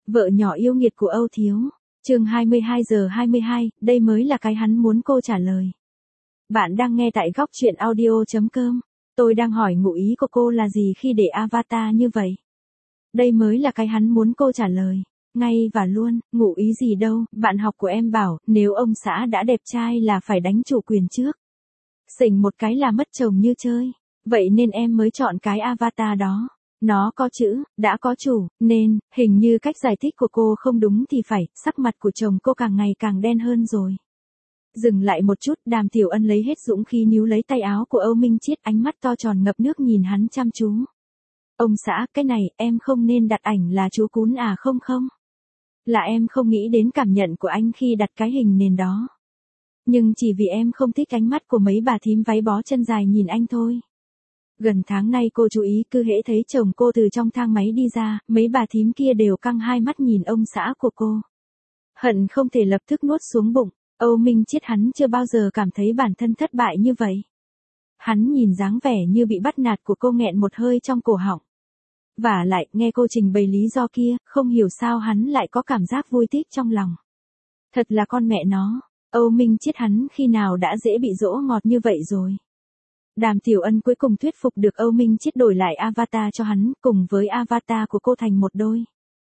Vợ nhỏ yêu nghiệt của Âu Thiếu. Chương 22:22, đây mới là cái hắn muốn cô trả lời. Bạn đang nghe tại góc truyện audio.com. Tôi đang hỏi ngụ ý của cô là gì khi để avatar như vậy? Đây mới là cái hắn muốn cô trả lời. Ngay và luôn, ngụ ý gì đâu, bạn học của em bảo, nếu ông xã đã đẹp trai là phải đánh chủ quyền trước. Xỉnh một cái là mất chồng như chơi. Vậy nên em mới chọn cái avatar đó. Nó có chữ, đã có chủ, nên, hình như cách giải thích của cô không đúng thì phải, sắc mặt của chồng cô càng ngày càng đen hơn rồi. Dừng lại một chút, Đàm Tiểu Ân lấy hết dũng khí níu lấy tay áo của Âu Minh Chiết, ánh mắt to tròn ngập nước nhìn hắn chăm chú. Ông xã, cái này, em không nên đặt ảnh là chú cún à không? Là em không nghĩ đến cảm nhận của anh khi đặt cái hình nền đó. Nhưng chỉ vì em không thích ánh mắt của mấy bà thím váy bó chân dài nhìn anh thôi. Gần tháng nay cô chú ý cứ hễ thấy chồng cô từ trong thang máy đi ra, mấy bà thím kia đều căng hai mắt nhìn ông xã của cô. Hận không thể lập tức nuốt xuống bụng. Âu Minh Chiết hắn chưa bao giờ cảm thấy bản thân thất bại như vậy. Hắn nhìn dáng vẻ như bị bắt nạt của cô nghẹn một hơi trong cổ họng. Vả lại, nghe cô trình bày lý do kia, không hiểu sao hắn lại có cảm giác vui thích trong lòng. Thật là con mẹ nó, Âu Minh Chiết hắn khi nào đã dễ bị dỗ ngọt như vậy rồi. Đàm Tiểu Ân cuối cùng thuyết phục được Âu Minh Chiết đổi lại avatar cho hắn, cùng với avatar của cô thành một đôi.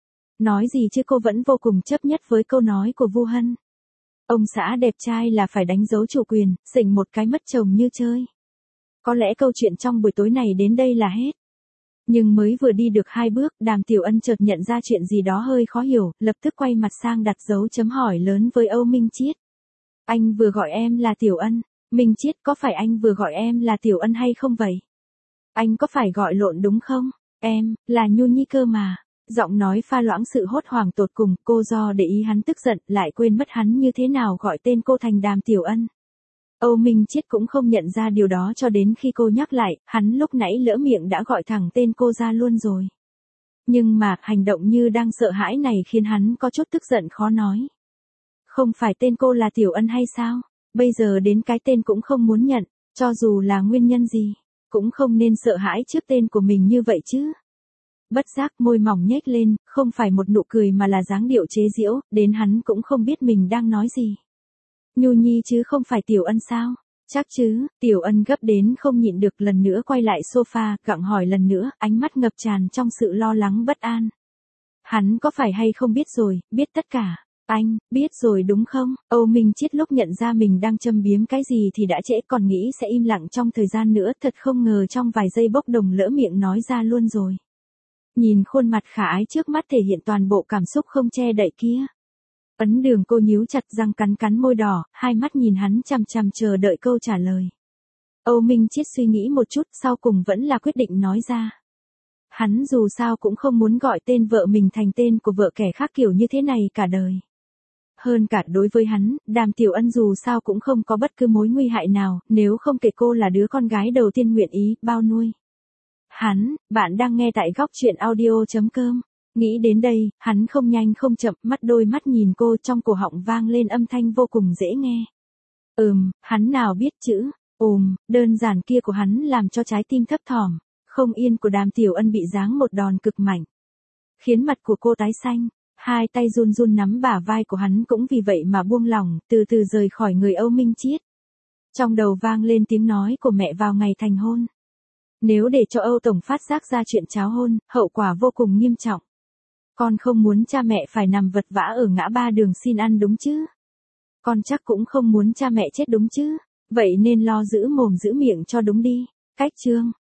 Nói gì chứ cô vẫn vô cùng chấp nhất với câu nói của Vu Hân. Ông xã đẹp trai là phải đánh dấu chủ quyền, xỉnh một cái mất chồng như chơi. Có lẽ câu chuyện trong buổi tối này đến đây là hết. Nhưng mới vừa đi được 2 bước, Đàm Tiểu Ân chợt nhận ra chuyện gì đó hơi khó hiểu, lập tức quay mặt sang đặt dấu chấm hỏi lớn với Âu Minh Chiết. Anh vừa gọi em là Tiểu Ân. Minh Chiết, có phải anh vừa gọi em là Tiểu Ân hay không vậy? Anh có phải gọi lộn đúng không? Em, là Nhu Nhi cơ mà. Giọng nói pha loãng sự hốt hoảng tột cùng, cô do để ý hắn tức giận, lại quên mất hắn như thế nào gọi tên cô thành Đàm Tiểu Ân. Âu Minh Chiết cũng không nhận ra điều đó cho đến khi cô nhắc lại, hắn lúc nãy lỡ miệng đã gọi thẳng tên cô ra luôn rồi. Nhưng mà, hành động như đang sợ hãi này khiến hắn có chút tức giận khó nói. Không phải tên cô là Tiểu Ân hay sao? Bây giờ đến cái tên cũng không muốn nhận, cho dù là nguyên nhân gì, cũng không nên sợ hãi trước tên của mình như vậy chứ. Bất giác môi mỏng nhếch lên, không phải một nụ cười mà là dáng điệu chế giễu, đến hắn cũng không biết mình đang nói gì. Nhu Nhi chứ không phải Tiểu Ân sao? Chắc chứ, Tiểu Ân gấp đến không nhịn được, lần nữa quay lại sofa, gặng hỏi lần nữa, ánh mắt ngập tràn trong sự lo lắng bất an. Hắn có phải hay không biết rồi, biết tất cả. Anh, biết rồi đúng không? Âu Minh Chiết lúc nhận ra mình đang châm biếm cái gì thì đã trễ, còn nghĩ sẽ im lặng trong thời gian nữa, thật không ngờ trong vài giây bốc đồng lỡ miệng nói ra luôn rồi. Nhìn khuôn mặt khả ái trước mắt thể hiện toàn bộ cảm xúc không che đậy kia. Ấn Đường cô nhíu chặt răng, cắn môi đỏ, hai mắt nhìn hắn chằm chằm chờ đợi câu trả lời. Âu Minh Chiết suy nghĩ một chút, sau cùng vẫn là quyết định nói ra. Hắn dù sao cũng không muốn gọi tên vợ mình thành tên của vợ kẻ khác kiểu như thế này cả đời. Hơn cả đối với hắn, Đàm Tiểu Ân dù sao cũng không có bất cứ mối nguy hại nào, nếu không kể cô là đứa con gái đầu tiên nguyện ý bao nuôi. Bạn đang nghe tại góc truyện audio.com. Nghĩ đến đây, hắn không nhanh không chậm, đôi mắt nhìn cô, trong cổ họng vang lên âm thanh vô cùng dễ nghe. Hắn nào biết chữ, đơn giản kia của hắn làm cho trái tim thấp thỏm, không yên của Đàm Tiểu Ân bị giáng một đòn cực mạnh. Khiến mặt của cô tái xanh, hai tay run run nắm bả vai của hắn cũng vì vậy mà buông lỏng, từ từ rời khỏi người Âu Minh Chiết. Trong đầu vang lên tiếng nói của mẹ vào ngày thành hôn. Nếu để cho Âu Tổng phát giác ra chuyện tráo hôn, hậu quả vô cùng nghiêm trọng. Con không muốn cha mẹ phải nằm vật vã ở ngã ba đường xin ăn đúng chứ? Con chắc cũng không muốn cha mẹ chết đúng chứ? Vậy nên lo giữ mồm giữ miệng cho đúng đi. Cách chương